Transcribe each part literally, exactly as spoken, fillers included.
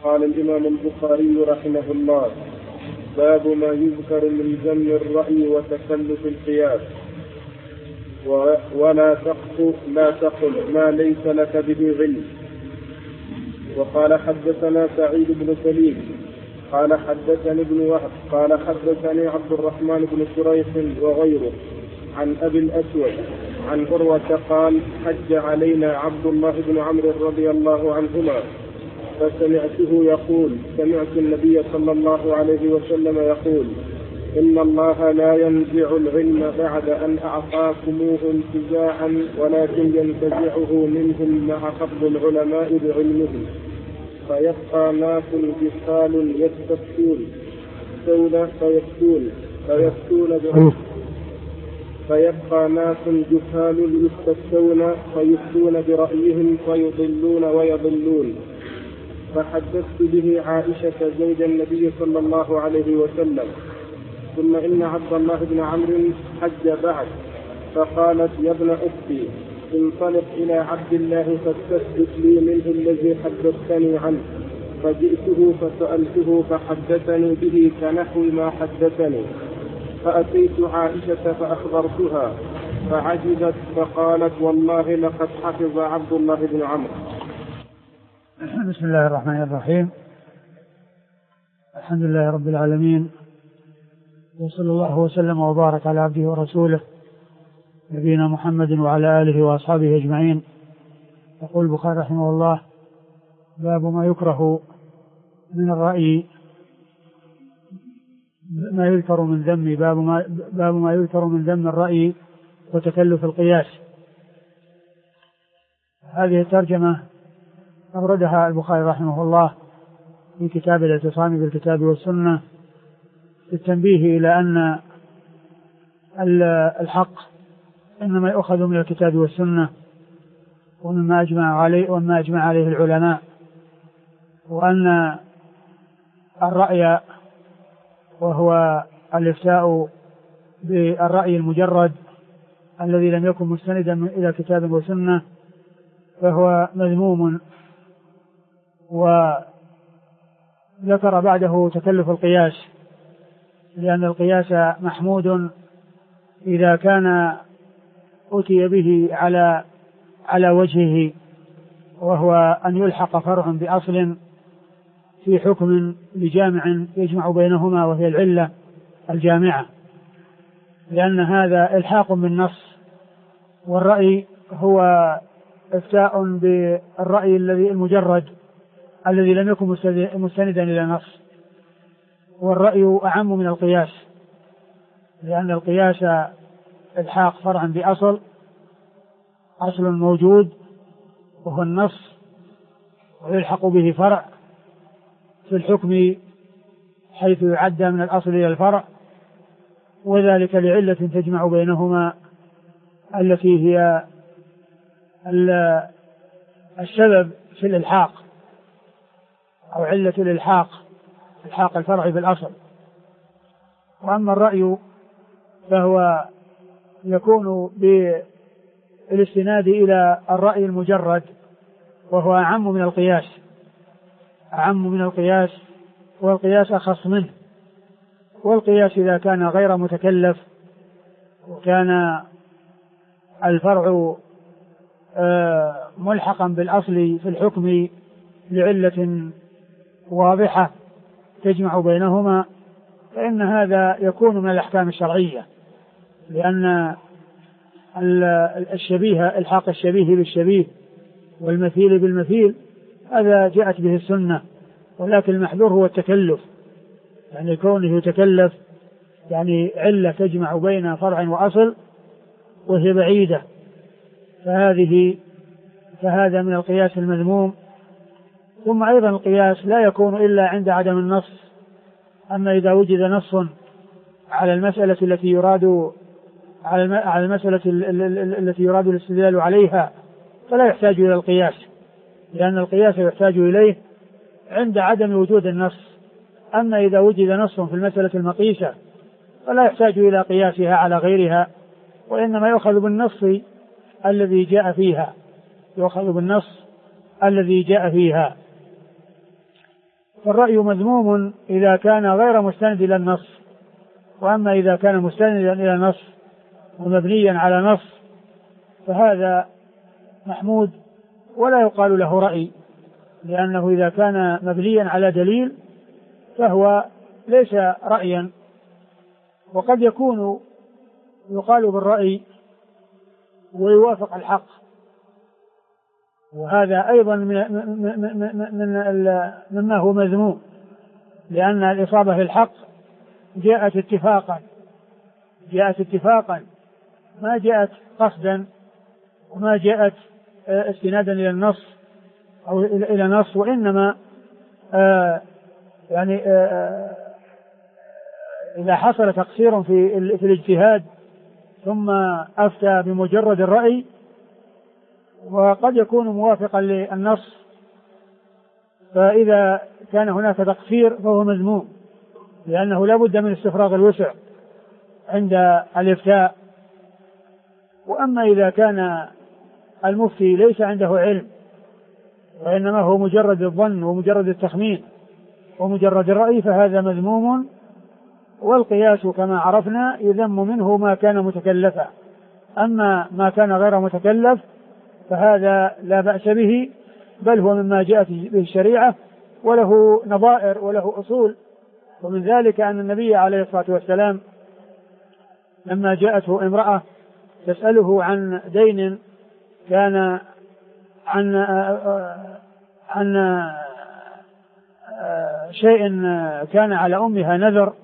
قال الإمام البخاري رحمه الله: باب ما يذكر من ذم الرأي وتكلف القياس. ولا تقف لا تقل ما ليس لك به علم. وقال حدثنا سعيد بن سليم قال حدثني ابن وهب قال حدثني عبد الرحمن بن شريح وغيره عن أبي الأسود عن عروة قال: حج علينا عبد الله بن عمرو رضي الله عنهما فسمعته يقول: سمعت النبي صلى الله عليه وسلم يقول: إن الله لا ينزع العلم بعد أن أعطاكموه انتزاعا ولكن ينتزعه منهم مع فضل العلماء بعلمهم، فيبقى ناس جهال يستفتون فيفتون فيفتون برأيهم فيبقى ناس جهال يستفتون فيفتون برأيهم فيضلون ويضلون. فحدثت به عائشة زوج النبي صلى الله عليه وسلم. ثم إن عبد الله بن عمرو حج بعد، فقالت: يا ابن أختي، انطلق إلى عبد الله فاستثبت لي منه الذي حدثتني عنه. فجئته فسألته فحدثني به كنحو ما حدثني. فأتيت عائشة فأخبرتها فعجبت فقالت: والله لقد حفظ عبد الله بن عمرو. بسم الله الرحمن الرحيم. الحمد لله رب العالمين، وصلى الله وسلم وبارك على عبده ورسوله نبينا محمد وعلى آله وأصحابه أجمعين. يقول البخاري رحمه الله: باب ما يكره من الرأي ما يذكر من ذم باب ما, باب ما يذكر من ذم الرأي وتكلف القياس. هذه الترجمة أوردها البخاري رحمه الله في كتاب الاعتصام بالكتاب والسنة للتنبيه إلى أن الحق إنما يؤخذ من الكتاب والسنة ومما أجمع عليه وما أجمع عليه العلماء، وأن الرأي وهو الإفتاء بالرأي المجرد الذي لم يكن مستندا إلى كتاب وسنة فهو مذموم. وذكر بعده تكلف القياس، لأن القياس محمود إذا كان أتي به على على وجهه، وهو أن يلحق فرع بأصل في حكم لجامع يجمع بينهما وهي العلة الجامعة، لأن هذا إلحاق بالنص، والرأي هو إفتاء بالرأي الذي المجرد الذي لم يكن مستندا إلى نص. والرأي أعم من القياس، لأن القياس إلحاق فرع بأصل أصل موجود وهو النص، ويلحق به فرع في الحكم حيث يعدى من الأصل إلى الفرع، وذلك لعلة تجمع بينهما التي هي السبب في الإلحاق أو علة الإلحاق، إلحاق الفرع بالأصل. وأما الرأي فهو يكون بالاستناد إلى الرأي المجرد، وهو أعم من القياس أعم من القياس والقياس أخص منه. والقياس إذا كان غير متكلف وكان الفرع ملحقا بالأصل في الحكم لعلة واضحة تجمع بينهما، فإن هذا يكون من الأحكام الشرعية، لأن الشبيه الحاق الشبيه بالشبيه والمثيل بالمثيل هذا جاءت به السنة، ولكن المحذور هو التكلف، يعني كونه يتكلف يعني علة تجمع بين فرع وأصل وهي بعيدة، فهذه فهذا من القياس المذموم. ثم أيضا القياس لا يكون إلا عند عدم النص، أما إذا وجد نص على المسألة التي يراد على المسألة التي يراد الاستدلال عليها فلا يحتاج إلى القياس، لأن القياس يحتاج إليه عند عدم وجود النص. أما إذا وجد نص في المسألة المقيسة فلا يحتاج إلى قياسها على غيرها، وإنما يؤخذ بالنص الذي جاء فيها يؤخذ بالنص الذي جاء فيها. فالرأي مذموم إذا كان غير مستند إلى النص، وأما إذا كان مستندا إلى نص ومبنيا على نص فهذا محمود ولا يقال له رأي، لأنه إذا كان مبنيا على دليل فهو ليس رأيا. وقد يكون يقال بالرأي ويوافق الحق، وهذا أيضا مما هو مذموم، لأن الإصابة في الحق جاءت اتفاقا جاءت اتفاقا ما جاءت قصدا، وما جاءت استنادا إلى النص أو إلى نص، وإنما آه يعني آه إذا حصل تقصير في في الاجتهاد ثم أفتى بمجرد الرأي وقد يكون موافقا للنص، فإذا كان هناك تقصير فهو مذموم، لأنه لا بد من استفراغ الوسع عند الإفتاء. وأما إذا كان المفتي ليس عنده علم وإنما هو مجرد الظن ومجرد التخمين ومجرد الرأي فهذا مذموم. والقياس كما عرفنا يذم منه ما كان متكلفا، أما ما كان غير متكلف فهذا لا بأس به، بل هو مما جاءت به الشريعة وله نظائر وله أصول. ومن ذلك أن النبي عليه الصلاة والسلام لما جاءته امرأة تسأله عن دين كان عن عن شيء كان على أمها نذر،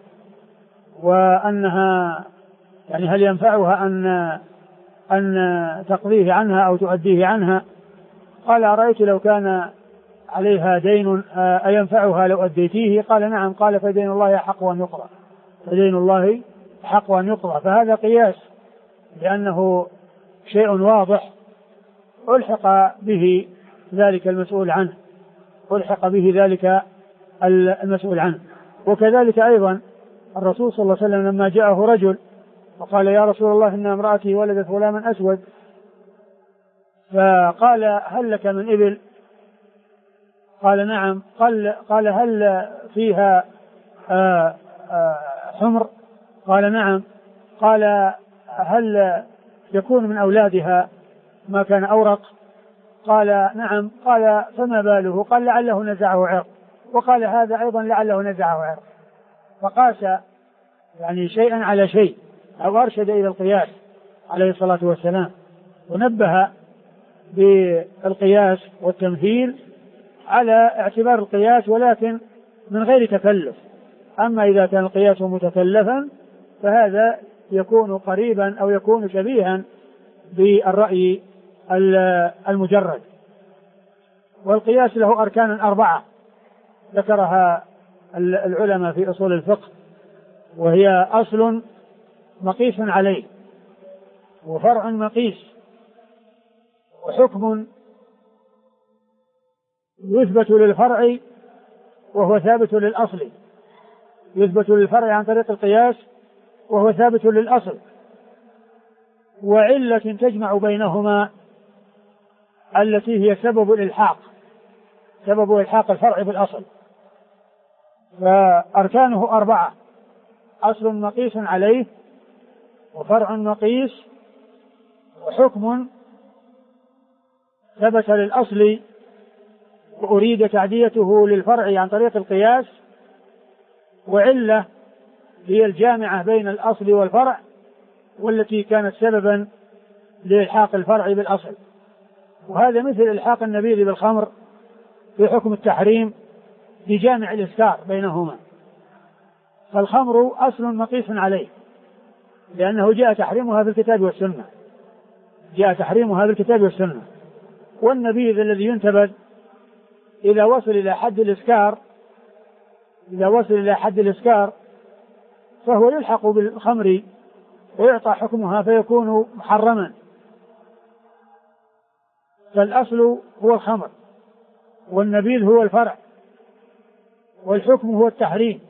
وأنها يعني هل ينفعها أن أن تقضيه عنها أو تؤديه عنها؟ قال أرأيت لو كان عليها دين أينفعها لو أديتيه؟ قال نعم. قال فدين الله حق أن يقضى فدين الله حق أن يقضى. فهذا قياس لأنه شيء واضح ألحق به ذلك المسؤول عنه ألحق به ذلك المسؤول عنه. وكذلك أيضا الرسول صلى الله عليه وسلم لما جاءه رجل وقال يا رسول الله إن امرأتي ولدت غلاما أسود، فقال هل لك من إبل؟ قال نعم. قال, قال هل فيها آآ آآ حمر؟ قال نعم. قال هل يكون من أولادها ما كان أورق؟ قال نعم. قال فما باله؟ قال لعله نزعه عرق. وقال هذا أيضا لعله نزعه عرق. فقاس يعني شيئا على شيء أو أرشد إلى القياس عليه الصلاة والسلام، ونبه بالقياس والتمثيل على اعتبار القياس ولكن من غير تكلف. أما إذا كان القياس متكلفا فهذا يكون قريبا أو يكون شبيها بالرأي المجرد. والقياس له أركان أربعة ذكرها العلماء في أصول الفقه، وهي أصل مقيس عليه، وفرع مقيس، وحكم يثبت للفرع وهو ثابت للأصل. يثبت للفرع عن طريق القياس وهو ثابت للأصل، وعلة تجمع بينهما التي هي سبب الإلحاق سبب إلحاق الفرع بالأصل. فأركانه أربعة: أصل مقيس عليه، وفرع مقيس، وحكم ثبت للأصل وأريد تعديته للفرع عن طريق القياس، وعلة هي الجامعة بين الأصل والفرع والتي كانت سببا لإلحاق الفرع بالأصل. وهذا مثل إلحاق النبيذ بالخمر في حكم التحريم بجامع الإسكار بينهما. فالخمر أصل مقيس عليه لأنه جاء تحريمها في الكتاب والسنة جاء تحريمها في الكتاب والسنة. والنبيذ الذي ينتبذ إذا وصل إلى حد الإسكار إذا وصل إلى حد الإسكار فهو يلحق بالخمر ويعطى حكمها فيكون محرما. فالأصل هو الخمر، والنبيذ هو الفرع، والحكم هو التحريم،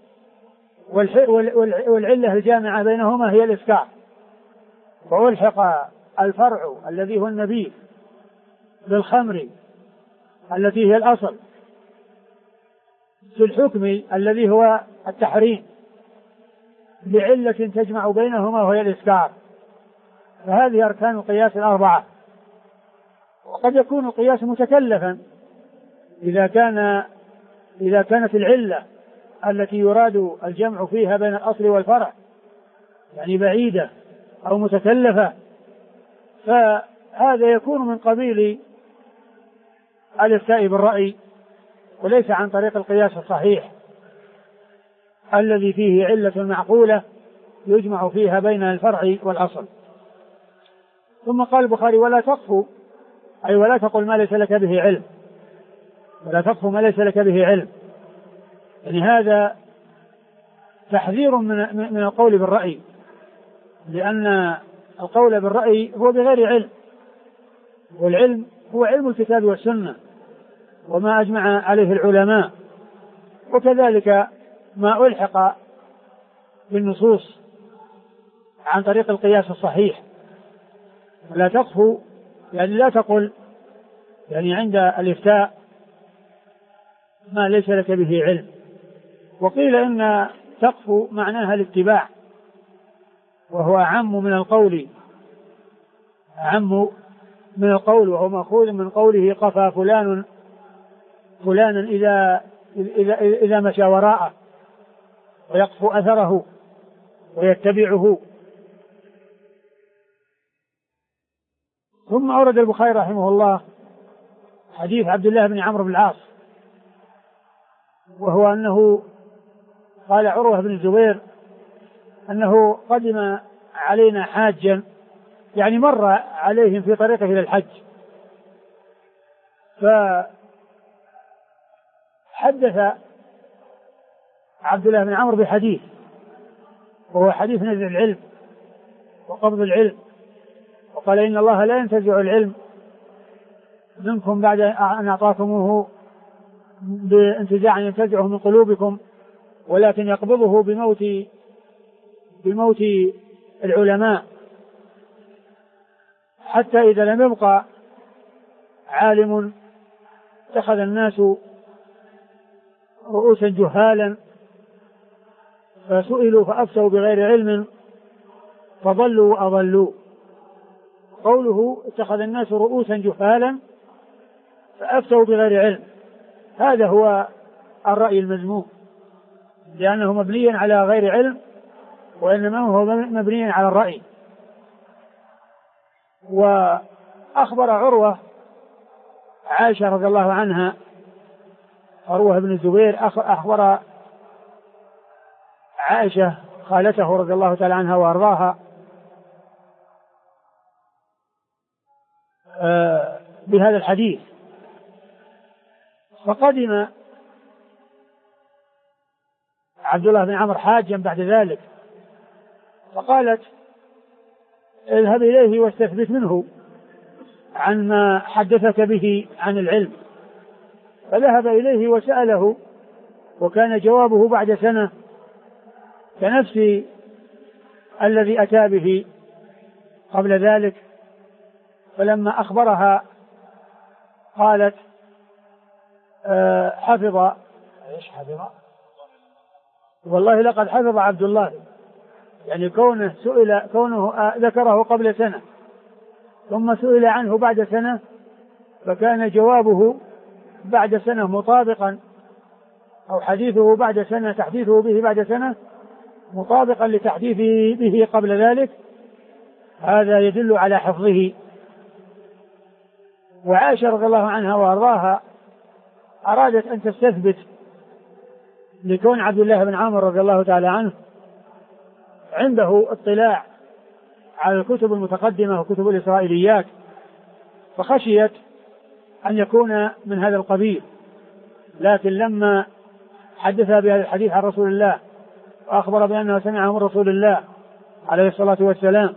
والعلة الجامعة بينهما هي الإسكار. فألحق الفرع الذي هو النبيذ بالخمر التي هي الأصل، في الحكم الذي هو التحريم لعلة تجمع بينهما وهي الإسكار، فهذه أركان القياس الأربعة. وقد يكون القياس متكلفا إذا كان إذا كانت العلة التي يراد الجمع فيها بين الأصل والفرع يعني بعيدة أو متكلفة، فهذا يكون من قبيل الافتاء بالرأي وليس عن طريق القياس الصحيح الذي فيه علة معقولة يجمع فيها بين الفرع والأصل. ثم قال البخاري: ولا تقف، أي ولا تقل ما ليس لك به علم، ولا تقف ما ليس لك به علم، يعني هذا تحذير من من القول بالرأي، لأن القول بالرأي هو بغير علم، والعلم هو علم الكتاب والسنة وما أجمع عليه العلماء، وكذلك ما ألحق بالنصوص عن طريق القياس الصحيح. ولا تقف يعني لا تقل يعني عند الإفتاء ما ليس لك به علم. وقيل إن تقف معناها الاتباع، وهو أعم من القول، أعم من القول، وهو مأخوذ من قوله: قفى فلان فلانا إذا إذا إذا مشى وراءه، ويقف أثره ويتبعه. ثم أورد البخاري رحمه الله حديث عبد الله بن عمرو بن العاص، وهو أنه قال عروة بن الزبير أنه قدم علينا حاجا، يعني مر عليهم في طريقه إلى الحج، فحدث عبد الله بن عمرو بحديث، وهو حديث نزع العلم وقبض العلم، وقال: إن الله لا ينتزع العلم منكم بعد أن أعطاكموه بانتزاع ينتزعه من قلوبكم، ولكن يقبضه بموت بموت العلماء، حتى إذا لم يبقى عالم اتخذ الناس رؤوسا جهالا فسئلوا فأفتوا بغير علم فضلوا وأضلوا. قوله اتخذ الناس رؤوسا جهالا فأفتوا بغير علم، هذا هو الرأي المذموم، لأنه مبني على غير علم، وإنما هو مبني على الرأي. وأخبر عروة عائشة رضي الله عنها، عروة بن الزبير أخبر عائشة خالته رضي الله تعالى عنها وأرضاها بهذا الحديث. فقدم عبد الله بن عمرو حاجا بعد ذلك، فقالت: اذهب إليه واستثبت منه عن ما حدثك به عن العلم. فذهب إليه وسأله، وكان جوابه بعد سنة كنفس الذي أتى به قبل ذلك. فلما أخبرها قالت: أه حفظ إيش حفظ؟ والله لقد حفظ عبد الله، يعني كونه سئل كونه ذكره قبل سنة ثم سئل عنه بعد سنة، فكان جوابه بعد سنة مطابقا، أو حديثه بعد سنة تحديثه به بعد سنة مطابقا لتحديثه به قبل ذلك، هذا يدل على حفظه. وعائشة رضي الله عنها وأرضاها أرادت أن تستثبت لكون عبد الله بن عمرو رضي الله تعالى عنه عنده اطلاع على الكتب المتقدمة وكتب الإسرائيليات، فخشيت أن يكون من هذا القبيل. لكن لما حدث بهذا الحديث عن رسول الله وأخبر بأنه سمعه من رسول الله عليه الصلاة والسلام،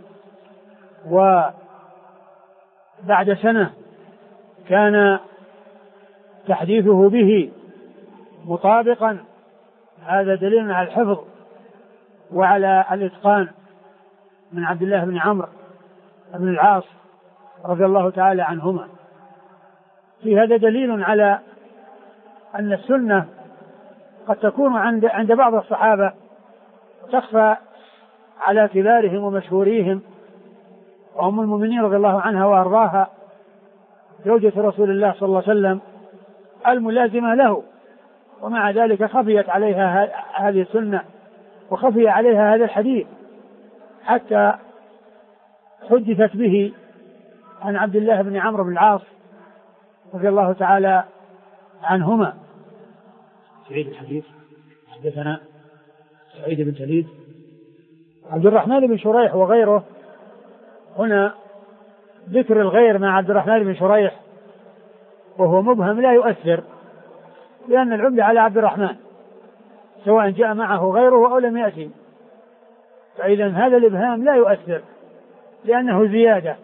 وبعد سنة كان تحديثه به مطابقا، هذا دليل على الحفظ وعلى الإتقان من عبد الله بن عمرو بن العاص رضي الله تعالى عنهما. في هذا دليل على أن السنة قد تكون عند عند بعض الصحابة تخفى على كبارهم ومشهوريهم، وأم المؤمنين رضي الله عنها وأرضاها زوجة رسول الله صلى الله عليه وسلم الملازمة له، ومع ذلك خفيت عليها هذه السنة وخفي عليها هذا الحديث حتى حدثت به عن عبد الله بن عمرو بن العاص رضي الله تعالى عنهما. سعيد الحديث حدثنا سعيد بن سليد عبد الرحمن بن شريح وغيره. هنا ذكر الغير مع عبد الرحمن بن شريح وهو مبهم لا يؤثر، لأن العمدة على عبد الرحمن سواء جاء معه غيره أو لم يأتي، فإذا هذا الإبهام لا يؤثر لأنه زيادة،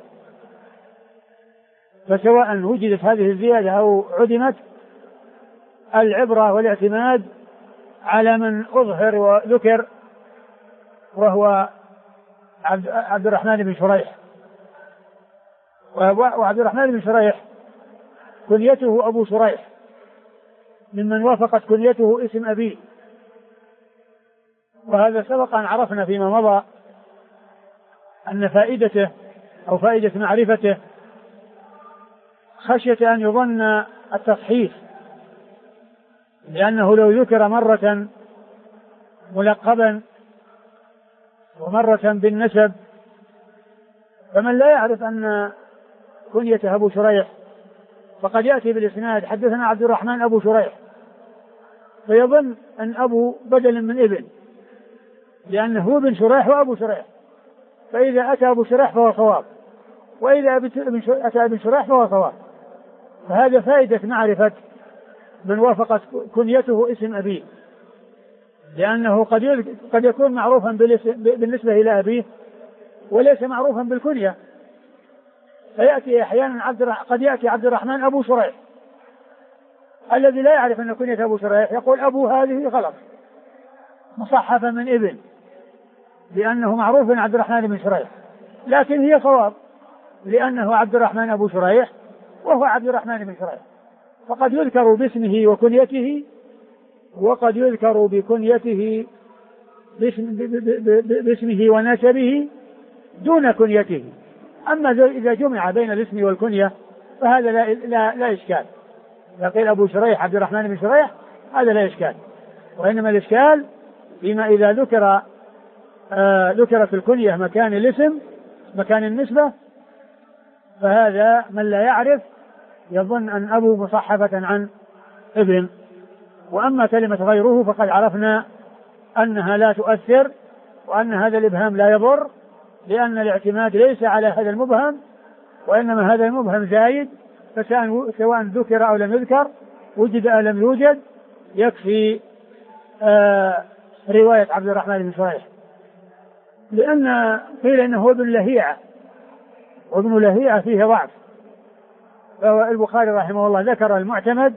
فسواء وجدت هذه الزيادة أو عدمت العبرة والاعتماد على من أظهر وذكر وهو عبد الرحمن بن شريح. وعبد الرحمن بن شريح كنيته أبو شريح ممن وافقت كنيته اسم أبيه، وهذا سبق أن عرفنا فيما مضى أن فائدته أو فائدة معرفته خشية أن يظن التصحيف، لأنه لو ذكر مرة ملقبا ومرة بالنسب فمن لا يعرف أن كنيته أبو شريح فقد يأتي بالإسناد حدثنا عبد الرحمن أبو شريح فيظن أن أبو بدل من ابن، لأنه هو بن شريح وأبو شريح، فإذا أتى أبو شريح فهو صواب، وإذا أتى ابن شريح فهو صواب. فهذا فائدة معرفة من وافقت كنيته اسم أبيه، لأنه قد قد يكون معروفا بالنسبة إلى أبيه وليس معروفا بالكنية، فيأتي أحيانا عبد قد يأتي عبد الرحمن أبو شريح الذي لا يعرف أن كنية أبو شريح يقول أبو هذه غلط مصحفة من ابن، لأنه معروف من عبد الرحمن بن شريح، لكن هي صواب لأنه عبد الرحمن أبو شريح وهو عبد الرحمن بن شريح، فقد يذكر باسمه وكنيته وقد يذكر بكنيته باسم باسمه ونسبه دون كنيته. أما إذا جمع بين الاسم والكنية فهذا لا, لا, لا إشكال، إذا قيل أبو شريح عبد الرحمن بن شريح هذا لا إشكال، وإنما الإشكال فيما إذا ذكر آه ذكرت الكنية مكان الاسم مكان النسبة، فهذا من لا يعرف يظن أن أبو مصحفة عن ابن. وأما كلمة غيره فقد عرفنا أنها لا تؤثر وأن هذا الإبهام لا يضر، لأن الاعتماد ليس على هذا المبهم وإنما هذا المبهم زايد، فسواء ذكر أو لم يذكر وجد أو لم يوجد يكفي آه رواية عبد الرحمن بن شريح، لأن قيل إنه ابن لهيعة وابن لهيعة فيه ضعف، فالبخاري رحمه الله ذكر المعتمد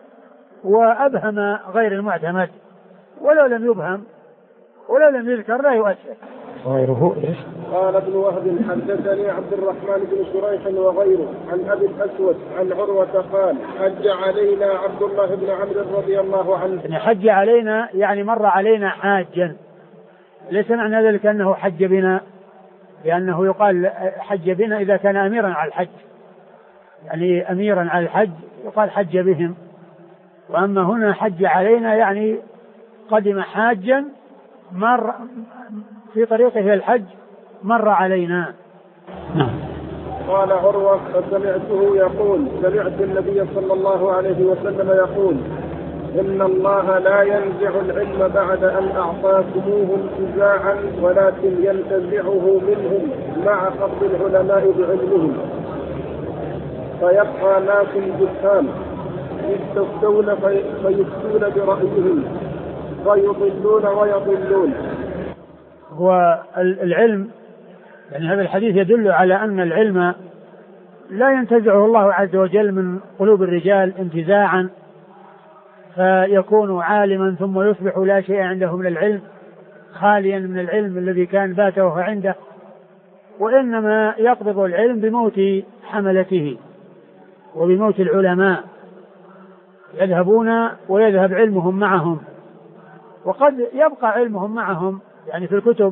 وأبهم غير المعتمد، ولو لم يبهم ولو لم يذكر لا يؤثر. غيره قال ابن وهب حدثني عبد الرحمن بن شريح وغيره عن أبي الأسود عن عروة قال حج علينا عبد الله بن عمرو رضي الله عنه. يعني حج علينا يعني مر علينا حاجا، ليس معنى ذلك أنه حج بنا، لأنه يقال حج بنا إذا كان أميرا على الحج، يعني أميرا على الحج يقال حج بهم، وأما هنا حج علينا يعني قدم حاجا مر في طريقه إلى الحج مر علينا. نعم. قال عروة فسمعته يقول سمعت النبي صلى الله عليه وسلم يقول إن الله لا ينزع العلم بعد أن أعطاكموه انتزاعا ولكن ينتزعه منهم مع قبض العلماء بعلمهم، فيبقى ناس جهال يستفتون فيفتون برأيهم فيضلون ويضلون. هو العلم يعني هذا الحديث يدل على أن العلم لا ينتزعه الله عز وجل من قلوب الرجال انتزاعا فيكون عالما ثم يصبح لا شيء عنده من العلم، خاليا من العلم الذي كان باته عنده، وإنما يقبض العلم بموت حملته وبموت العلماء، يذهبون ويذهب علمهم معهم وقد يبقى علمهم معهم يعني في الكتب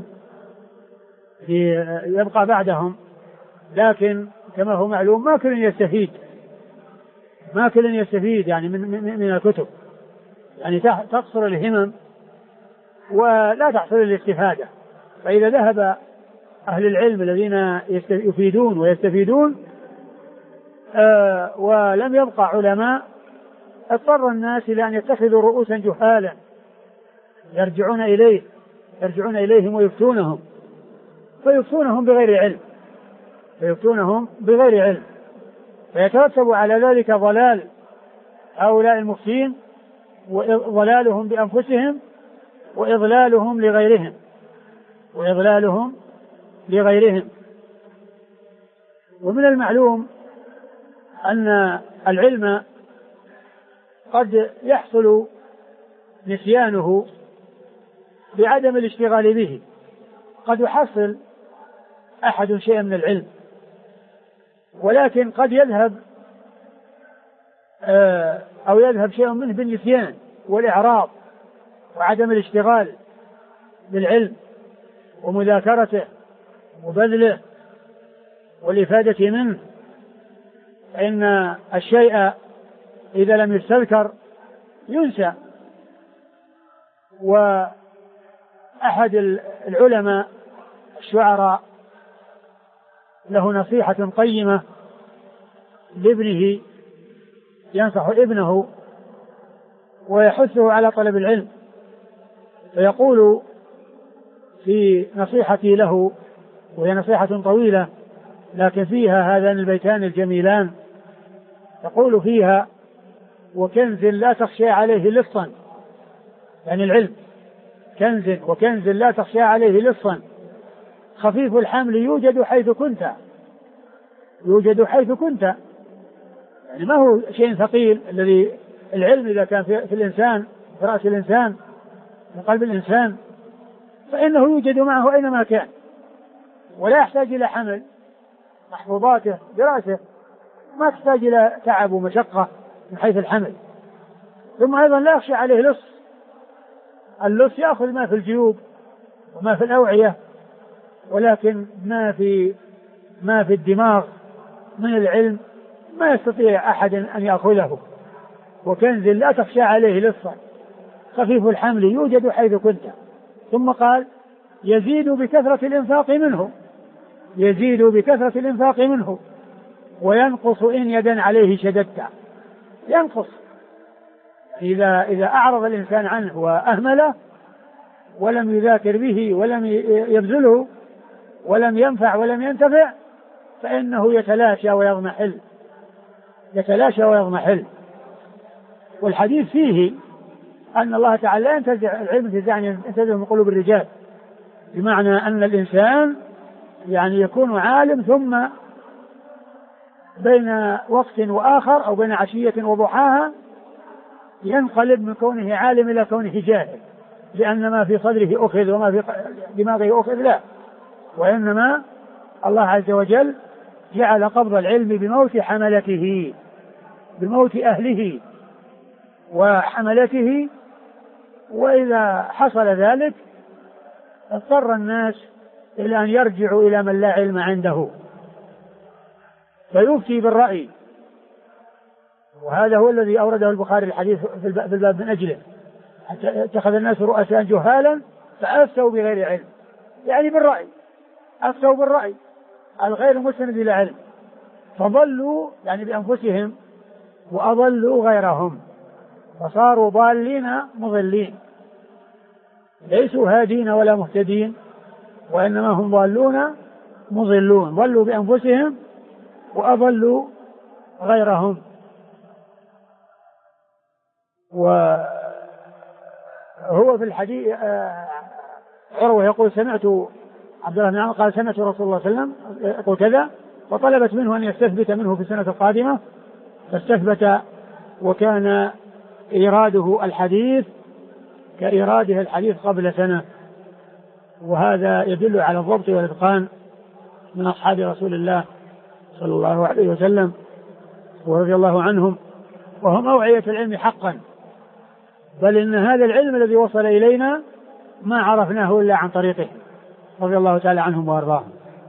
يبقى بعدهم، لكن كما هو معلوم ما كل يستفيد ما كل يستفيد يعني من, من, من الكتب، يعني تقصر الهمم ولا تحصل الاستفادة. فإذا ذهب أهل العلم الذين يفيدون ويستفيدون آه ولم يبقى علماء، اضطر الناس إلى أن يتخذوا رؤوسا جهالا يرجعون إليه يرجعون إليهم ويفتونهم فيفتونهم بغير علم فيفتونهم بغير علم فيترتب على ذلك ضلال هؤلاء المفتين وضلالهم بأنفسهم وإضلالهم لغيرهم وإضلالهم لغيرهم. ومن المعلوم أن العلم قد يحصل نسيانه بعدم الاشتغال به. قد يحصل أحد شيئا من العلم ولكن قد يذهب أو يذهب شيء منه بالنسيان والإعراض وعدم الاشتغال بالعلم ومذاكرته وبذله والإفادة منه، فإن الشيء إذا لم يستذكر ينسى. وأحد العلماء الشعراء له نصيحة قيمة لابنه، ينصح ابنه ويحثه على طلب العلم، فيقول في نصيحتي له، وهي نصيحة طويلة لكن فيها هذان البيتان الجميلان، يقول فيها: وكنز لا تخشى عليه لصا، يعني العلم كنز وكنز لا تخشى عليه لصا، خفيف الحمل يوجد حيث كنت يوجد حيث كنت يعني ما هو شيء ثقيل. الذي العلم إذا كان في, في الإنسان في رأس الإنسان في قلب الإنسان فإنه يوجد معه أينما كان ولا يحتاج إلى حمل محفوظاته برأسه، ما تحتاج إلى تعب ومشقة من حيث الحمل. ثم أيضا لا يخشى عليه لص، اللص يأخذ ما في الجيوب وما في الأوعية، ولكن ما في ما في الدماغ من العلم ما يستطيع أحد أن يأخذه. وكنز لا تخشى عليه لصا، خفيف الحمل يوجد حيث كنت. ثم قال: يزيد بكثرة الإنفاق منه يزيد بكثرة الإنفاق منه وينقص إن يدا عليه شددت. ينقص إذا إذا أعرض الإنسان عنه وأهمله ولم يذاكر به ولم يبذله ولم ينفع ولم ينتفع فإنه يتلاشى ويضمحل يتلاشى ويضمحل. والحديث فيه أن الله تعالى لا ينتزع العلم انتزاعا ينتزع من قلوب الرجال، بمعنى أن الإنسان يعني يكون عالم ثم بين وقت وآخر أو بين عشية وضحاها ينقلب من كونه عالم إلى كونه جاهل، لأن ما في صدره أخذ وما في دماغه أخذ، لا، وإنما الله عز وجل جعل قبض العلم بموت حملته بموت أهله وحملته. وإذا حصل ذلك اضطر الناس إلى أن يرجعوا إلى من لا علم عنده فيفتي بالرأي، وهذا هو الذي أورده البخاري الحديث في الباب من أجله: اتخذ الناس رؤساء جهالا فأفتوا بغير علم، يعني بالرأي، أفتوا بالرأي الغير مسند إلى علم، فضلوا يعني بأنفسهم وأضلوا غيرهم، فصاروا ضالين مضلين، ليسوا هادين ولا مهتدين، وإنما هم ضالون مضلون، ضلوا بأنفسهم وأضلوا غيرهم. وهو في الحديث عروة يقول: سمعت عبد الله بن عمرو قال: سمعت رسول الله صلى الله عليه وسلم يقول كذا، وطلبت منه أن يستثبت منه في السنة القادمة، فاستثبت، وكان إيراده الحديث كإيراده الحديث قبل سنة. وهذا يدل على الضبط والإتقان من أصحاب رسول الله صلى الله عليه وسلم ورضي الله عنهم، وهم أوعية العلم حقا، بل إن هذا العلم الذي وصل إلينا ما عرفناه إلا عن طريقه رضي الله تعالى عنهم وأرضاهم.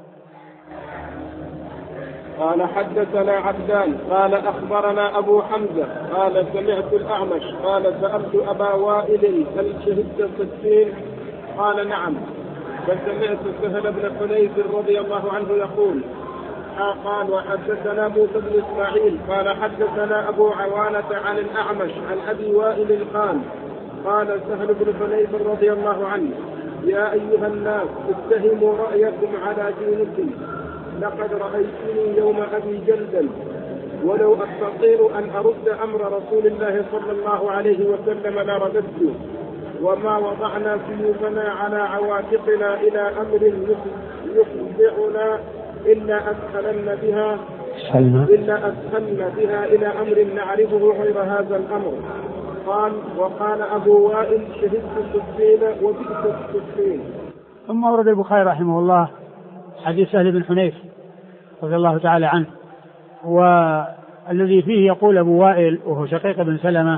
قال حدثنا عبدان قال أخبرنا أبو حمزة قال سمعت الأعمش قال سألت أبا وائل هل شهدت صفين؟ قال نعم. فسمعت سهل بن حنيف رضي الله عنه يقول قال وحدثنا موسى بن إسماعيل قال حدثنا أبو عوانة عن الأعمش عن أبي وائل قال قال سهل بن حنيف رضي الله عنه يا أيها الناس اتهموا رأيكم على دينكم لقد رأيتني يوم أبي جلدل ولو أستطيع أن أرد أمر رسول الله صلى الله عليه وسلم لرددته وما وضعنا سيوفنا على عواتقنا إلى أمر يخضعنا إلا أسهلن بها إلا أسهلن بها إلى أمر نعرفه غير هذا الأمر. قال وقال أبو وائل شهدت الصفين وبئس الصفين. ثم ورد البخاري رحمه الله حديث سهل بن حنيف رضي الله تعالى عنه والذي فيه يقول أبو وائل وهو شقيق بن سلمة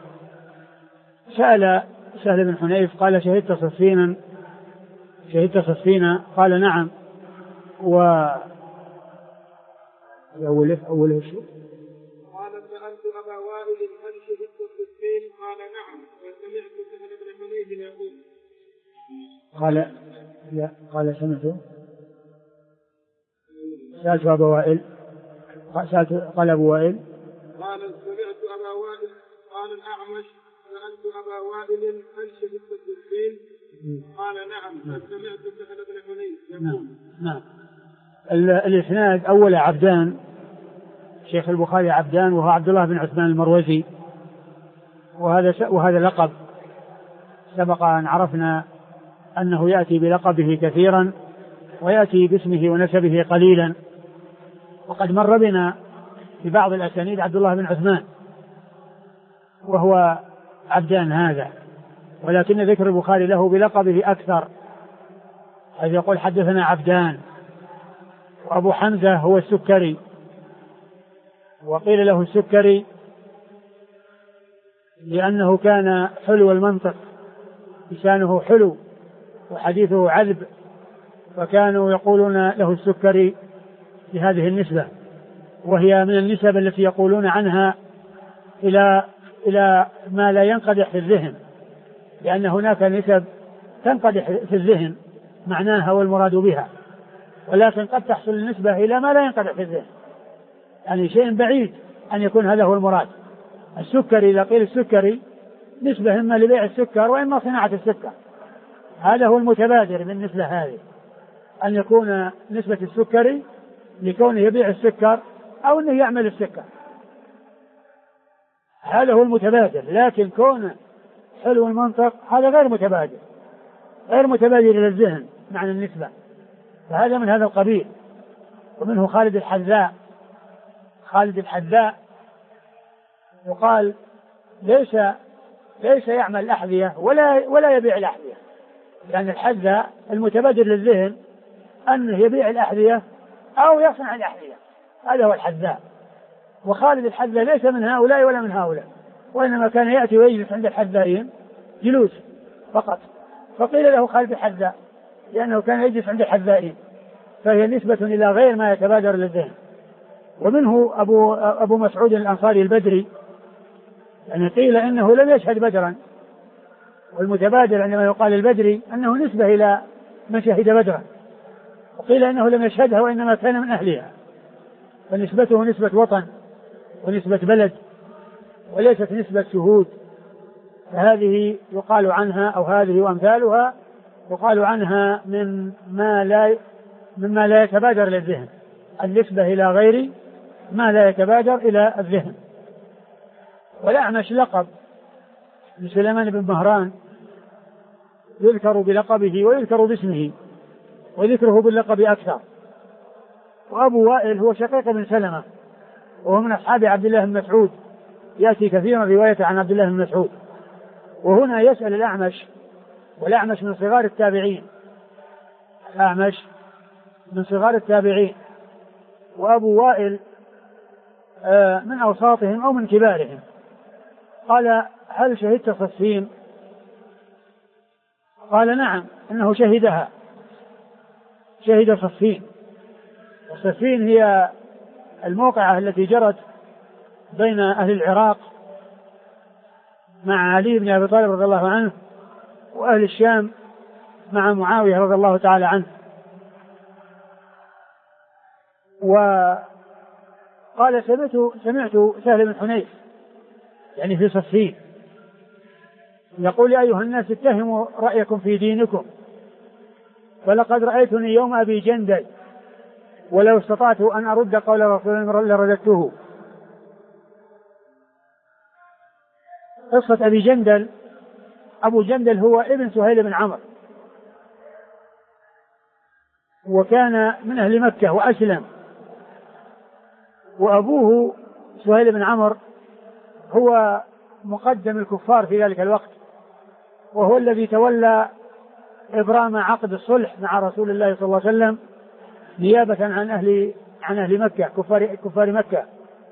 سأل سهل بن حنيف قال شهدت صفينا شهدت صفينا قال نعم. و أوله أوله شو قال سألت أبا وائل هل شهدت صفين؟ قال نعم. وسمعت سهل بن حنيف يقول قال لا قال سمعت سألت أبا وائل سألت قال أبو وائل قال سمعت أبا وائل قال الأعمش سألت أبا وائل هل شهدت صفين؟ قال نعم. فسمعت سهل بن حنيف يقول نعم. الإسناد أول عبدان شيخ البخاري عبدان وهو عبد الله بن عثمان المروزي وهذا وهذا لقب سبق أن عرفنا أنه يأتي بلقبه كثيرا ويأتي باسمه ونسبه قليلا وقد مر بنا في بعض الأسانيد عبد الله بن عثمان وهو عبدان هذا ولكن ذكر البخاري له بلقبه أكثر حيث يقول حدثنا عبدان. وأبو حمزة هو السكري وقيل له السكري لأنه كان حلو المنطق لسانه حلو وحديثه عذب فكانوا يقولون له السكري بهذه النسبة وهي من النسب التي يقولون عنها إلى إلى ما لا ينقدح في الذهن لأن هناك نسب تنقدح في الذهن معناها والمراد بها ولكن قد تحصل النسبة إلى ما لا ينقدح في الذهن يعني شيء بعيد أن يكون هذا هو المراد. السكري إذا قيل السكري نسبة إما لبيع السكر وإما صناعة السكر هذا هو المتبادر بالنسبة هذه أن يكون نسبة السكري لكونه يبيع السكر أو أنه يعمل السكر هذا هو المتبادر. لكن كون حلو المنطق هذا غير متبادر غير متبادر إلى الذهن معنى النسبة فهذا من هذا القبيل. ومنه خالد الحذاء خالد الحذاء يقال ليس ليس يعمل الأحذية ولا ولا يبيع الأحذية لأن الحذاء المتبادر للذهن أنه يبيع الأحذية أو يصنع الأحذية هذا هو الحذاء. وخالد الحذاء ليس من هؤلاء ولا من هؤلاء وإنما كان يأتي ويجلس عند الحذائين جلوس فقط فقيل له خالد الحذاء لأنه كان يجلس عند الحذائين فهي نسبة إلى غير ما يتبادر للذهن. ومنه أبو, أبو مسعود الأنصاري البدري يعني قيل إنه لم يشهد بدرا والمتبادر عندما يقال البدري أنه نسبة إلى من شهد بدرا وقيل إنه لم يشهدها وإنما كان من أهلها فنسبته نسبة وطن ونسبة بلد وليست نسبة شهود فهذه يقال عنها أو هذه وأمثالها يقال عنها من ما لا مما لا يتبادر للذهن النسبة إلى غير ما لا يتبادر إلى الذهن. والأعمش لقب لسليمان بن مهران يذكر بلقبه ويذكر باسمه وذكره باللقب أكثر. وأبو وائل هو شقيق بن سلمة وهو من أصحاب عبد الله بن مسعود يأتي كثيرا رواية عن عبد الله بن مسعود. وهنا يسأل الأعمش والأعمش من صغار التابعين الأعمش من صغار التابعين وأبو وائل من أوساطهم أو من كبارهم. قال هل شهدت صفين؟ قال نعم إنه شهدها، شهد صفين. صفين هي الموقعة التي جرت بين أهل العراق مع علي بن أبي طالب رضي الله عنه وأهل الشام مع معاوية رضي الله تعالى عنه. وقال سمعت سمعت سهل بن حنيف يعني في صفين يقول يا أيها الناس اتهموا رأيكم في دينكم، فلقد رأيتني يوم أبي جندل ولو استطعت أن أرد قول رسول الله لرددته. قصة أبي جندل، أبو جندل هو ابن سهيل بن عمرو، وكان من أهل مكة وأسلم، وأبوه سهيل بن عمرو هو مقدم الكفار في ذلك الوقت، وهو الذي تولى إبرام عقد الصلح مع رسول الله صلى الله عليه وسلم نيابة عن أهل عن أهل مكة كفار كفار مكة،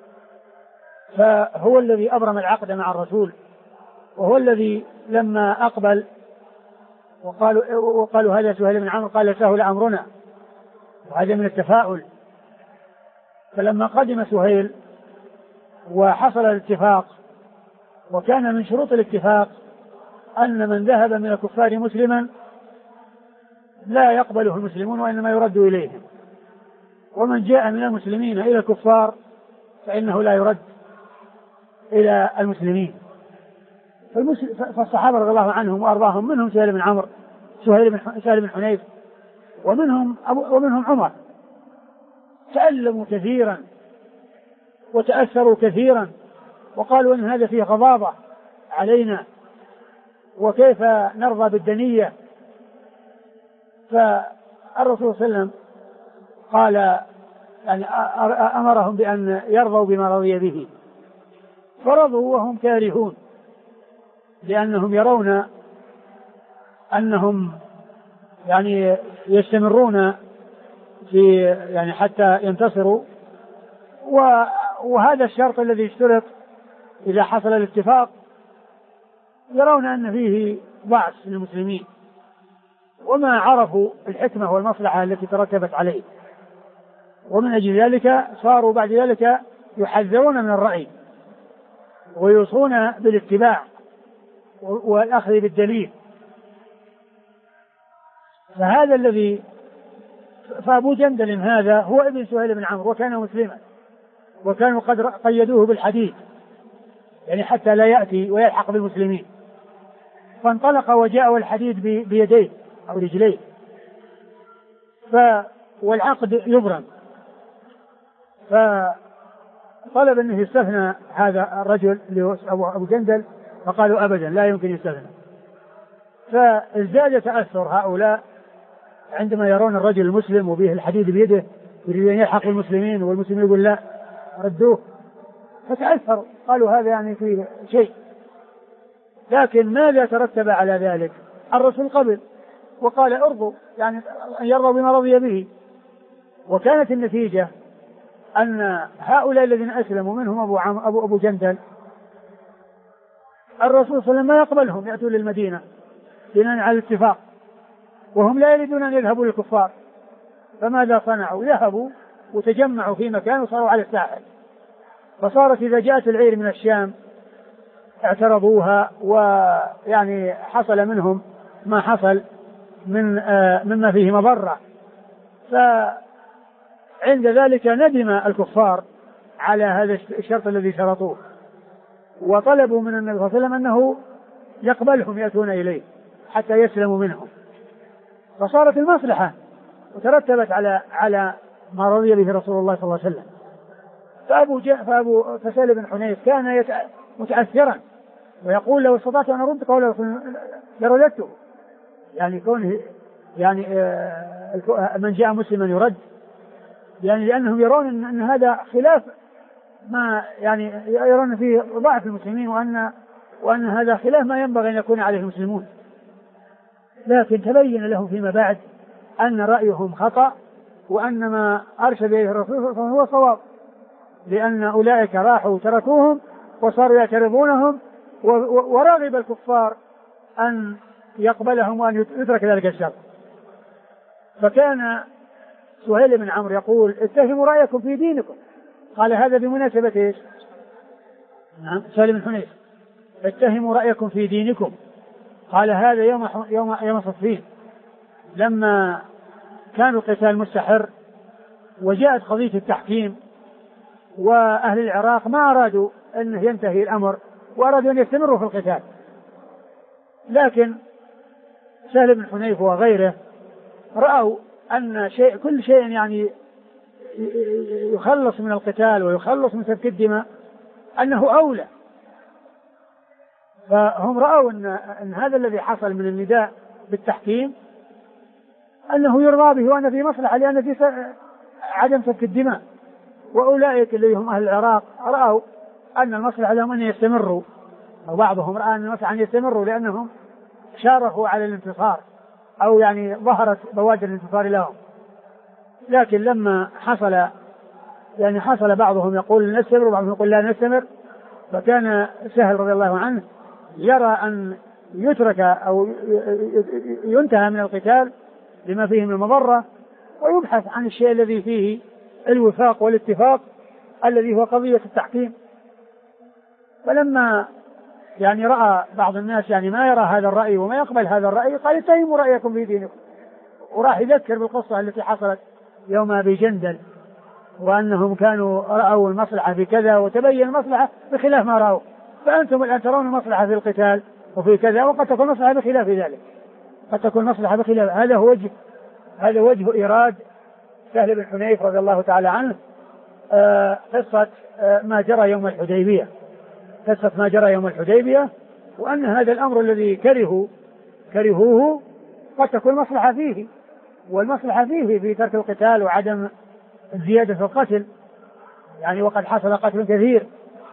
فهو الذي أبرم العقد مع الرسول، وهو الذي لما أقبل وقالوا وقالوا هذا سهيل بن عمرو قال سهل أمرنا، وهذا من التفاؤل. فلما قدم سهيل وحصل الاتفاق، وكان من شروط الاتفاق أن من ذهب من الكفار مسلما لا يقبله المسلمون وإنما يرد إليهم، ومن جاء من المسلمين إلى الكفار فإنه لا يرد إلى المسلمين. فالصحابة رضي الله عنهم وأرضاهم منهم سهيل بن عمرو سهيل بن سهيل بن حنيف ومنهم ومنهم عمر تألموا كثيرا وتأثروا كثيرا، وقالوا إن هذا فيه غضاضة علينا وكيف نرضى بالدنية. فالرسول صلى الله عليه وسلم قال يعني أمرهم بأن يرضوا بما رضي به، فرضوا وهم كارهون، لأنهم يرون أنهم يعني يستمرون في يعني حتى ينتصروا، وهذا الشرط الذي اشترط إذا حصل الاتفاق يرون أن فيه ضعف للمسلمين، وما عرفوا الحكمة والمصلحة التي ترتبت عليه، ومن أجل ذلك صاروا بعد ذلك يحذرون من الرأي ويوصون بالاتباع والأخذ بالدليل. فهذا الذي فأبو جندل هذا هو ابن سهيل بن عمرو وكان مسلما، وكانوا قد قيدوه بالحديد يعني حتى لا يأتي ويلحق بالمسلمين، فانطلق وجاء الحديد بيديه أو رجليه، والعقد يبرم، فطلب أنه يستثنى هذا الرجل اللي هو أبو جندل، فقالوا أبدا لا يمكن يستثنى. فازداد تأثر هؤلاء عندما يرون الرجل المسلم وبه الحديد بيده يريد أن يلحق المسلمين، والمسلمين يقول لا ردوه، فتأثروا قالوا هذا يعني فيه شيء. لكن ماذا ترتب على ذلك؟ الرسول قبل وقال ارضوا يعني أن يرضوا بما رضي به، وكانت النتيجة أن هؤلاء الذين أسلموا منهم أبو, عم أبو, أبو جندل الرسول صلى الله عليه وسلم ما يقبلهم يأتون للمدينة بناء على الاتفاق، وهم لا يريدون أن يذهبوا للكفار، فماذا صنعوا؟ ذهبوا وتجمعوا في مكان وصاروا على الساحل، فصارت إذا جاءت العير من الشام اعترضوها، ويعني حصل منهم ما حصل من آه مما فيه مضرة. فعند ذلك ندم الكفار على هذا الشرط الذي شرطوه، وطلبوا من النبي صلى الله عليه وسلم أنه يقبلهم يأتون إليه حتى يسلموا منهم، فصارت المصلحة وترتبت على على ما رضي به رسول الله صلى الله عليه وسلم. فأبو فأبو فسهل بن حنيف كان متأثرا ويقول لو استطعت أن أرد قوله لرددته، يعني كونه يعني من جاء مسلما يرد، يعني لأنهم يرون أن هذا خلاف ما يعني يرون فيه ضعف المسلمين، وأن وأن هذا خلاف ما ينبغي أن يكون عليه المسلمون. لكن تبين لهم فيما بعد أن رأيهم خطأ، وأن ما أرشد إليه الرسول فهو صواب، لأن أولئك راحوا تركوهم وصاروا يعترضونهم ورغب الكفار أن يقبلهم وأن يترك ذلك الشر. فكان سهيل بن عمرو يقول اتهموا رأيكم في دينكم. قال هذا بمناسبة ايش؟ نعم سهيل بن حنيف اتهموا رأيكم في دينكم. قال هذا يوم يوم يوم صفين لما كان القتال مستحر وجاءت قضية التحكيم وأهل العراق ما أرادوا أن ينتهي الأمر وأرادوا أن يستمروا في القتال، لكن سهل بن حنيف وغيره رأوا أن شيء كل شيء يعني يخلص من القتال ويخلص من سفك الدماء أنه أولى. فهم رأوا أن, أن هذا الذي حصل من النداء بالتحكيم أنه يرضى به وأن في مصلحة لأن في عدم سفك الدماء، وأولئك اللي هم أهل العراق رأوا أن المصلحة لهم أن يستمروا، وبعضهم رأى أن المصلحة أن يستمروا لأنهم شاركوا على الانتصار أو يعني ظهرت بوادر الانتصار لهم. لكن لما حصل يعني حصل بعضهم يقول نستمر وبعضهم يقول لا نستمر، فكان سهل رضي الله عنه يرى أن يترك أو ينتهى من القتال لما فيه من المضرة ويبحث عن الشيء الذي فيه الوفاق والاتفاق الذي هو قضية التحكيم. فلما يعني رأى بعض الناس يعني ما يرى هذا الرأي وما يقبل هذا الرأي قال اتهموا رأيكم في دينكم، وراح يذكر بالقصة التي حصلت يوم أبي جندل وأنهم كانوا رأوا المصلحة في كذا وتبين المصلحة بخلاف ما رأوا، فأنتم الآن ترون المصلحة في القتال وفي كذا وقد تكون مصلحة بخلاف ذلك، قد تكون مصلحة بخلاف. هذا هو وجه هذا وجه إيراد سهل بن حنيف رضي الله تعالى عنه آه قصة آه ما جرى يوم الحديبية قصة ما جرى يوم الحديبية وأن هذا الأمر الذي كرهوا كرهوه قد تكون مصلحة فيه، والمصلحة فيه في ترك القتال وعدم زيادة القتل، يعني وقد حصل قتل كثير.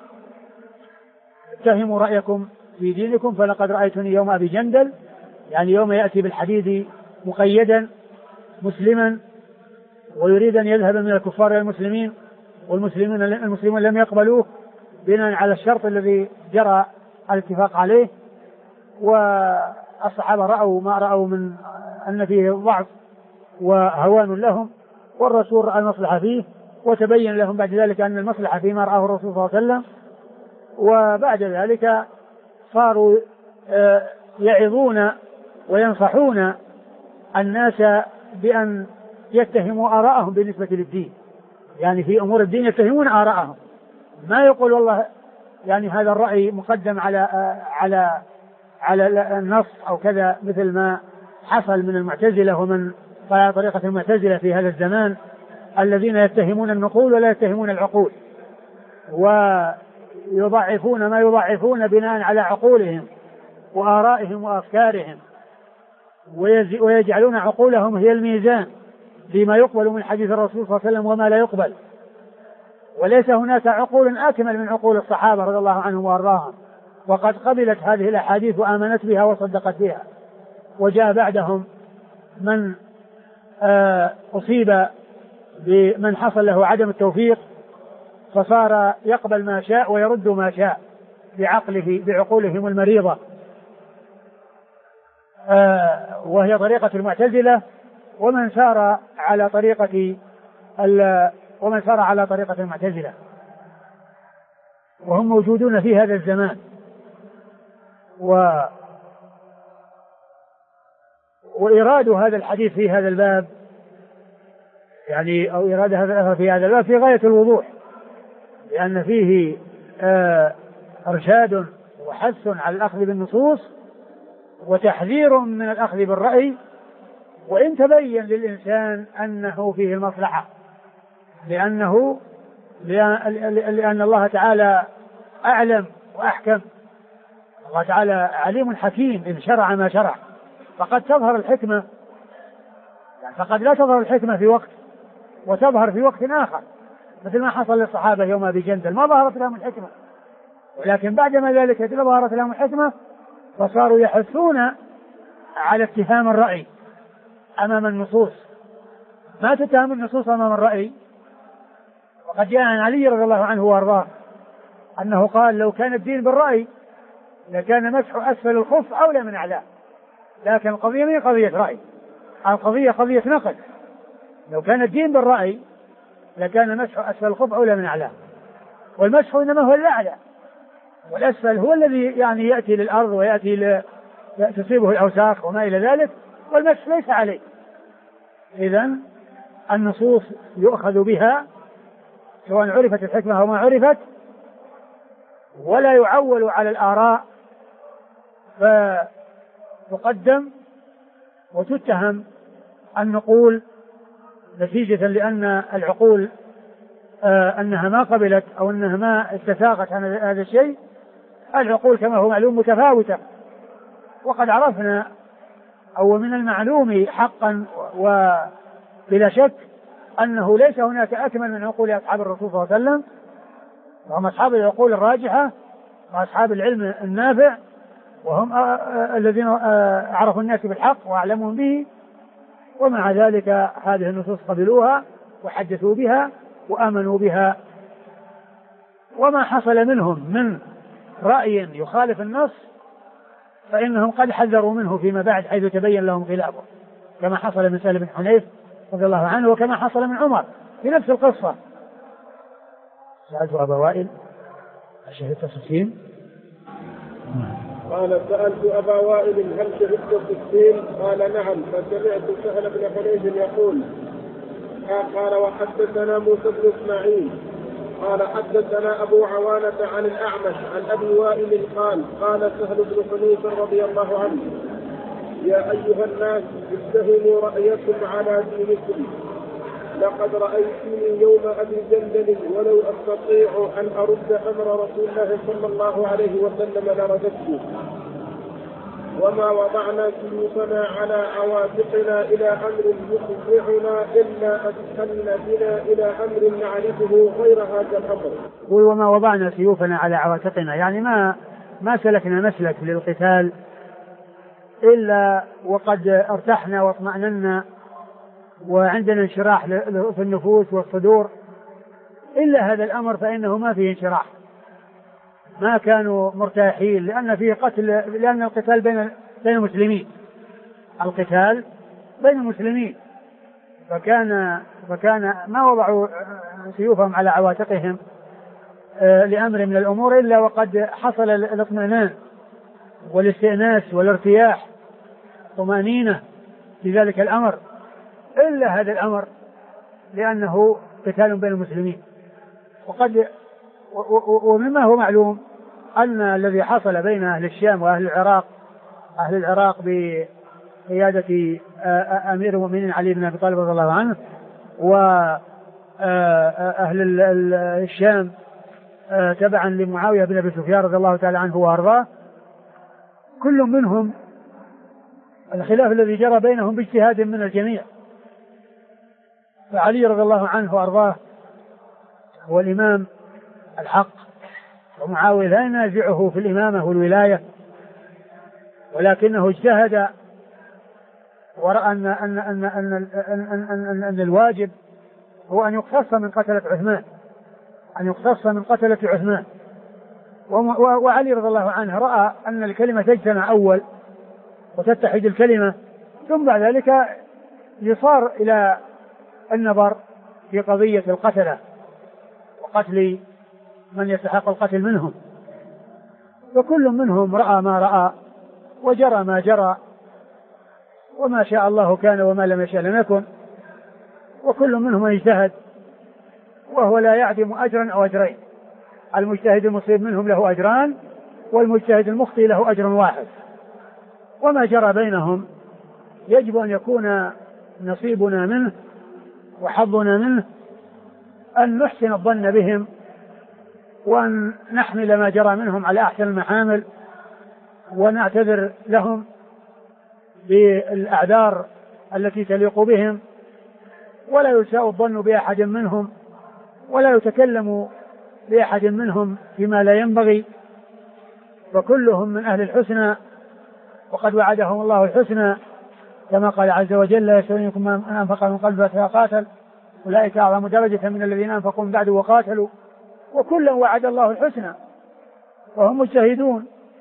اتهموا رأيكم في دينكم فلقد رأيتني يوم أبي جندل، يعني يوم يأتي بالحديد مقيدا مسلما ويريد أن يذهب من الكفار إلى المسلمين والمسلمين المسلمون لم يقبلوه بناء على الشرط الذي جرى الاتفاق عليه، والصحابة رأوا ما رأوا من أن فيه ضعف وهوان لهم، والرسول رأى المصلحة فيه وتبين لهم بعد ذلك أن المصلحة فيما رآه الرسول صلى الله عليه وسلم. وبعد ذلك صاروا يعظون وينصحون الناس بأن يتهموا آراءهم بالنسبة للدين، يعني في أمور الدين يتهمون آراءهم، ما يقول والله يعني هذا الرأي مقدم على على على النص أو كذا مثل ما حصل من المعتزلة ومن على طريقة المعتزلة في هذا الزمان الذين يتهمون النقول ولا يتهمون العقول ويضعفون ما يضعفون بناء على عقولهم وآرائهم وأفكارهم، ويجعلون عقولهم هي الميزان فيما يقبل من حديث الرسول صلى الله عليه وسلم وما لا يقبل، وليس هناك عقول أكمل من عقول الصحابة رضي الله عنهم وأرضاهم، وقد قبلت هذه الأحاديث وآمنت بها وصدقت بها. وجاء بعدهم من أصيب بمن حصل له عدم التوفيق فصار يقبل ما شاء ويرد ما شاء بعقله بعقولهم المريضة، وهي طريقة المعتزلة، ومن سار على طريقة ومن سار على طريقة المعتزلة، وهم موجودون في هذا الزمان. و وإيراد هذا الحديث في هذا الباب يعني أو إيراد هذا الأثر في هذا الباب في غاية الوضوح، لأن فيه آه إرشاد وحث على الأخذ بالنصوص وتحذير من الأخذ بالرأي، وإن تبين للإنسان أنه فيه المصلحة، لأنه لأن الله تعالى أعلم وأحكم، الله تعالى عليم حكيم إن شرع ما شرع، فقد تظهر الحكمة يعني فقد لا تظهر الحكمة في وقت وتظهر في وقت آخر، مثل ما حصل للصحابة يوم أبي جندل ما ظهرت لهم الحكمة، ولكن بعدما ذلك ظهرت لهم الحكمة فصاروا يحثون على اتهام الرأي أمام النصوص، ما تتهم النصوص أمام الرأي. وقد جاء عن علي رضي الله عنه وارضاه أنه قال لو كان الدين بالرأي لكان مسح أسفل الخف أولى من أعلاه، لكن القضية من قضية رأي، القضية قضية نقل. لو كان الدين بالرأي لكان مسح أسفل الخف أولى من أعلاه، والمسح إنما هو الأعلى، والأسفل هو الذي يعني يأتي للأرض ويأتي ل... تصيبه الأوساخ وما إلى ذلك، والمسح ليس عليه. إذن النصوص يؤخذ بها سواء عرفت الحكمة أو ما عرفت، ولا يعول على الآراء فتقدم وتتهم النقول نتيجة لأن العقول آه أنها ما قبلت أو أنها ما اتفاقت عن هذا الشيء. العقول كما هو معلوم متفاوتة، وقد عرفنا أو من المعلوم حقا وبلا شك أنه ليس هناك أكمل من عقول أصحاب الرسول صلى الله عليه وسلم، وهم أصحاب العقول الراجحة وأصحاب العلم النافع، وهم الذين عرفوا الناس بالحق وأعلمهم به. ومع ذلك هذه النصوص قبلوها وحدثوا بها وآمنوا بها، وما حصل منهم من رأي يخالف النص فإنهم قد حذروا منه فيما بعد حيث تبين لهم خلافه، كما حصل من سهل بن حنيف رضي الله عنه، وكما حصل من عمر في نفس القصة. سألت أبا وائل أشهدت الصفين؟ قال سألت أبا وائل هل شهدت الصفين؟ قال نعم، فسمعت سهل بن حنيف يقول. قال وحدثنا موسى بن إسماعيل قال حدثنا أبو عوانة عن الأعمش عن أبي وائل قال قال سهل بن حنيف رضي الله عنه يا أيها الناس اتهموا رأيكم على دينكم، لقد رأيتني يوم أبي جندل ولو أستطيع أن أرد أمر رسول الله صلى الله عليه وسلم لرددته، وما وضعنا سيوفنا على عواتقنا إلى أمر يخضعنا إلا أدخلنا بنا إلى أمر نعرفه غير هذا الأمر. وما وضعنا سيوفنا على عواتقنا يعني ما ما سلكنا مسلك للقتال إلا وقد ارتحنا واطمأننا وعندنا انشراح في النفوس والصدور، إلا هذا الأمر فإنه ما فيه انشراح، ما كانوا مرتاحين، لأن فيه قتل، لأن القتال بين بين المسلمين، القتال بين المسلمين، فكان فكان ما وضعوا سيوفهم على عواتقهم لأمر من الأمور إلا وقد حصل الاطمئنان والاستئناس والارتياح طمأنينة في ذلك الأمر، إلا هذا الأمر لأنه قتال بين المسلمين. وقد ومما هو معلوم أن الذي حصل بين أهل الشام وأهل العراق، أهل العراق بقيادة أمير المؤمنين علي بن أبي طالب رضي الله عنه، وأهل الشام تبعا لمعاوية بن أبي سفيان رضي الله تعالى عنه وأرضاه، كل منهم الخلاف الذي جرى بينهم باجتهاد من الجميع. فعلي رضي الله عنه وأرضاه هو الإمام الحق، ومعاوية لا ينازعه في الإمامة والولاية، ولكنه اجتهد ورأى أن, أن, أن, أن, أن, أن, أن الواجب هو أن يقتص من قتلة عثمان، أن يقتص من قتلة عثمان. وعلي رضي الله عنه رأى أن الكلمة تجتمع أول وتتحد الكلمة، ثم بعد ذلك يصار إلى النظر في قضية القتلة وقتل من يستحق القتل منهم. فكل منهم رأى ما رأى وجرى ما جرى، وما شاء الله كان وما لم يشاء لم يكن، وكل منهم اجتهد، وهو لا يعدم أجرا أو أجرين. المجتهد المصيب منهم له أجران، والمجتهد المخطئ له أجر واحد. وما جرى بينهم يجب أن يكون نصيبنا منه وحظنا منه أن نحسن الظن بهم، وأن نحمل ما جرى منهم على أحسن المحامل، ونعتذر لهم بالأعذار التي تليق بهم، ولا يساء الظن بأحد منهم، ولا يتكلم بأحد منهم فيما لا ينبغي، فكلهم من أهل الحسنى، وقد وعدهم الله الحسنى كما قال عز وجل: لا يستويكم من أنفق من قبل فقاتل أولئك أعظم درجة من الذين أنفقوا من بعد وقاتلوا، وكلا وعد الله الحسنى، وهم مجتهدون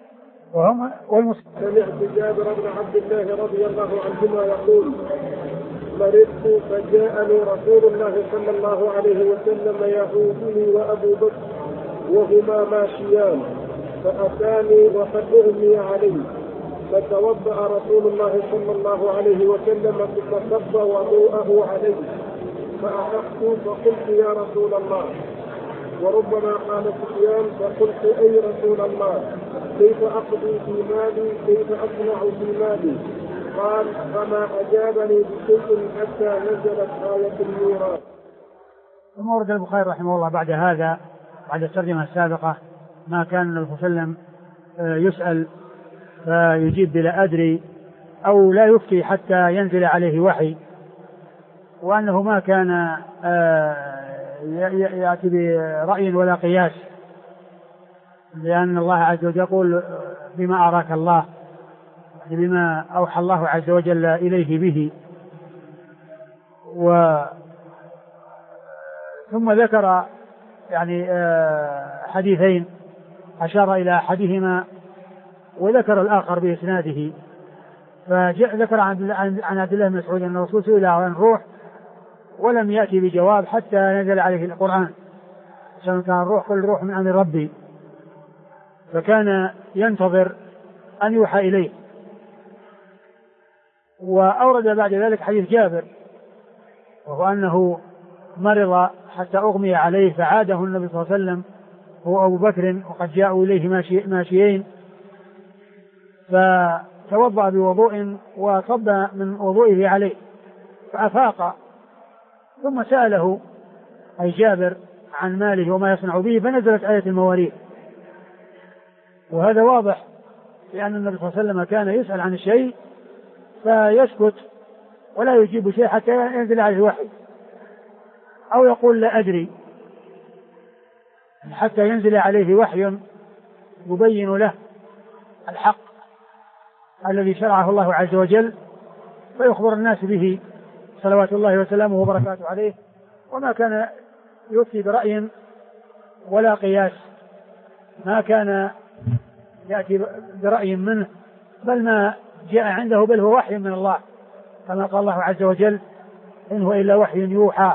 وهم والمسلم. سمعت جابر بن عبد الله رضي الله عنهما يقول مرضت فجاءني رسول الله صلى الله عليه وسلم يعودني وأبو بكر وهما ماشيان فأتاني وقد أغمي عليه فتوضأ رسول الله صلى الله عليه وسلم ثم صب وضوءه عليه فأخذت فقلت يا رسول الله. وربما قال سفيان فقلت أي رسول الله كيف أقضي في مالي كيف أصنع في مالي؟ قال فما أجابني بشيء حتى نزلت آية الميراث. ثم ورد البخاري رحمه الله بعد هذا بعد الترجمة السابقة ما كان النبي صلى الله عليه وسلم يسأل فيجيب بلا أدري أو لا يفتي حتى ينزل عليه وحي، وأنه ما كان يأتي برأي ولا قياس، لأن الله عز وجل يقول بما أراك الله، بما أوحى الله عز وجل إليه به. و ثم ذكر يعني حديثين أشار إلى أحدهما وذكر الآخر بإسناده. فذكر عن عبد الله بن مسعود أن الرسول سئل عن الروح ولم يأتي بجواب حتى نزل عليه القرآن، عشان كان الروح كل روح من أمر ربي، فكان ينتظر أن يوحى إليه. وأورد بعد ذلك حديث جابر وهو أنه مرض حتى أغمي عليه فعاده النبي صلى الله عليه وسلم هو أبو بكر وقد جاءوا إليه ماشي ماشيين فتوضأ بوضوء وصب من وضوئه عليه فأفاق، ثم سأله أي جابر عن ماله وما يصنع به فنزلت آية المواريث. وهذا واضح لأن النبي صلى الله عليه وسلم كان يسأل عن الشيء فيسكت ولا يجيب شيء حتى ينزل عليه وحي، أو يقول لا أدري حتى ينزل عليه وحي يبين له الحق الذي شرعه الله عز وجل فيخبر الناس به صلوات الله وسلامه وبركاته عليه. وما كان يفتي برأي ولا قياس، ما كان يأتي برأي منه، بل ما جاء عنده بل هو وحي من الله، كما قال الله عز وجل إن هو إلا وحي يوحى،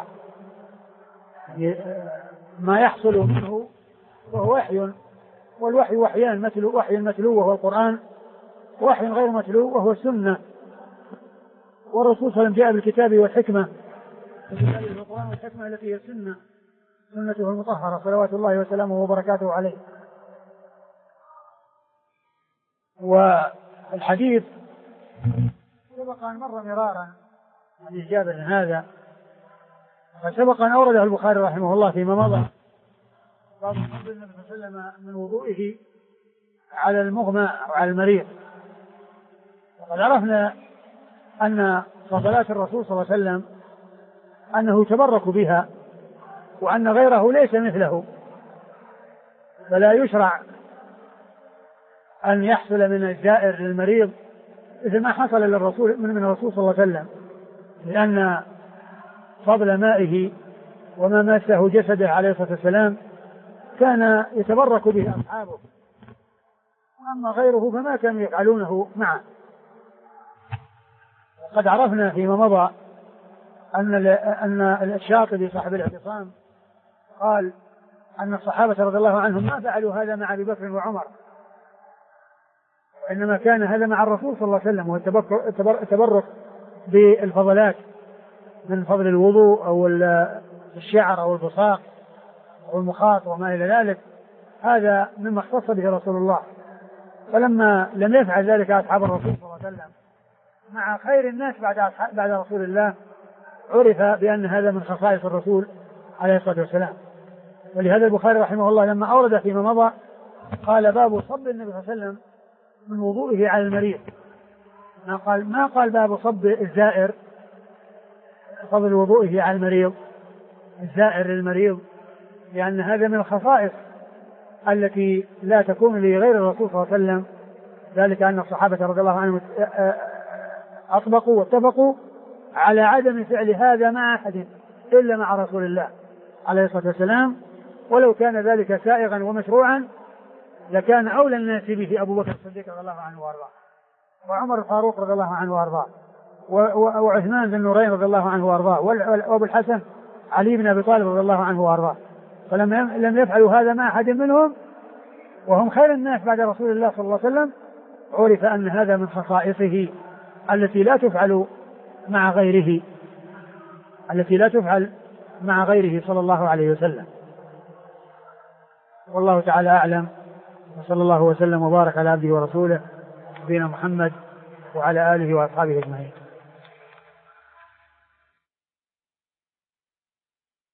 ما يحصل منه وهو وحي، والوحي وحيان، مثل وحي المتلو وهو القرآن، وحي غير متلو وهو السنة. والرسول صلى الله عليه وسلم جاء بالكتاب والحكمة، القرآن والحكمة التي هي السنة، سنته المطهرة صلوات الله وسلامه وبركاته عليه. والحديث سبق أن مر مرارا عن جابر هذا، فسبق أن أورده البخاري رحمه الله فيما مضى بعض فضل النبي صلى الله عليه وسلم من وضوئه على المغمى أو على المريض. وقد عرفنا أن فضلات الرسول صلى الله عليه وسلم أنه يتبرك بها، وأن غيره ليس مثله، فلا يشرع أن يحصل من الزائر للمريض مثل ما حصل للرسول من الرسول صلى الله عليه وسلم، لأن فضل مائه وما مسه جسده عليه الصلاة والسلام كان يتبرك به أصحابه، وأما غيره فما كانوا يفعلونه معه. قد عرفنا فيما مضى أن أن الشاطبي صاحب الاعتصام قال أن الصحابة رضي الله عنهم ما فعلوا هذا مع أبي بكر وعمر، وإنما كان هذا مع الرسول صلى الله عليه وسلم، والتبرك بالفضلات من فضل الوضوء أو الشعر أو البصاق أو المخاط وما إلى ذلك، هذا مما اختص به رسول الله. فلما لم يفعل ذلك أصحاب الرسول صلى الله عليه وسلم مع خير الناس بعد بعد رسول الله، عرف بأن هذا من خصائص الرسول عليه الصلاة والسلام. ولهذا البخاري رحمه الله لما أورد فيما مضى قال باب صب النبي صلى الله عليه وسلم من وضوئه على المريض، ما قال ما قال باب صب الزائر فضل وضوئه على المريض، الزائر للمريض، لأن هذا من الخصائص التي لا تكون لغير الرسول صلى الله عليه وسلم، ذلك أن الصحابة رضي الله عنهم أطبقوا واتفقوا على عدم فعل هذا مع أحد إلا مع رسول الله عليه الصلاة والسلام، ولو كان ذلك سائغا ومشروعا لكان أولى الناس به أبو بكر الصديق رضي الله عنه وأرضاه، وعمر الفاروق رضي الله عنه وأرضاه، وعثمان بن نورين رضي الله عنه وأرضاه، وأبو الحسن علي بن أبي طالب رضي الله عنه وأرضاه. فلم لم يفعلوا هذا مع أحد منهم وهم خير الناس بعد رسول الله صلى الله عليه وسلم، عرف أن هذا من خصائصه التي لا تفعل مع غيره التي لا تفعل مع غيره صلى الله عليه وسلم. والله تعالى أعلم، وصلى الله وسلم وبارك على عبده ورسوله نبينا محمد وعلى آله وأصحابه أجمعين.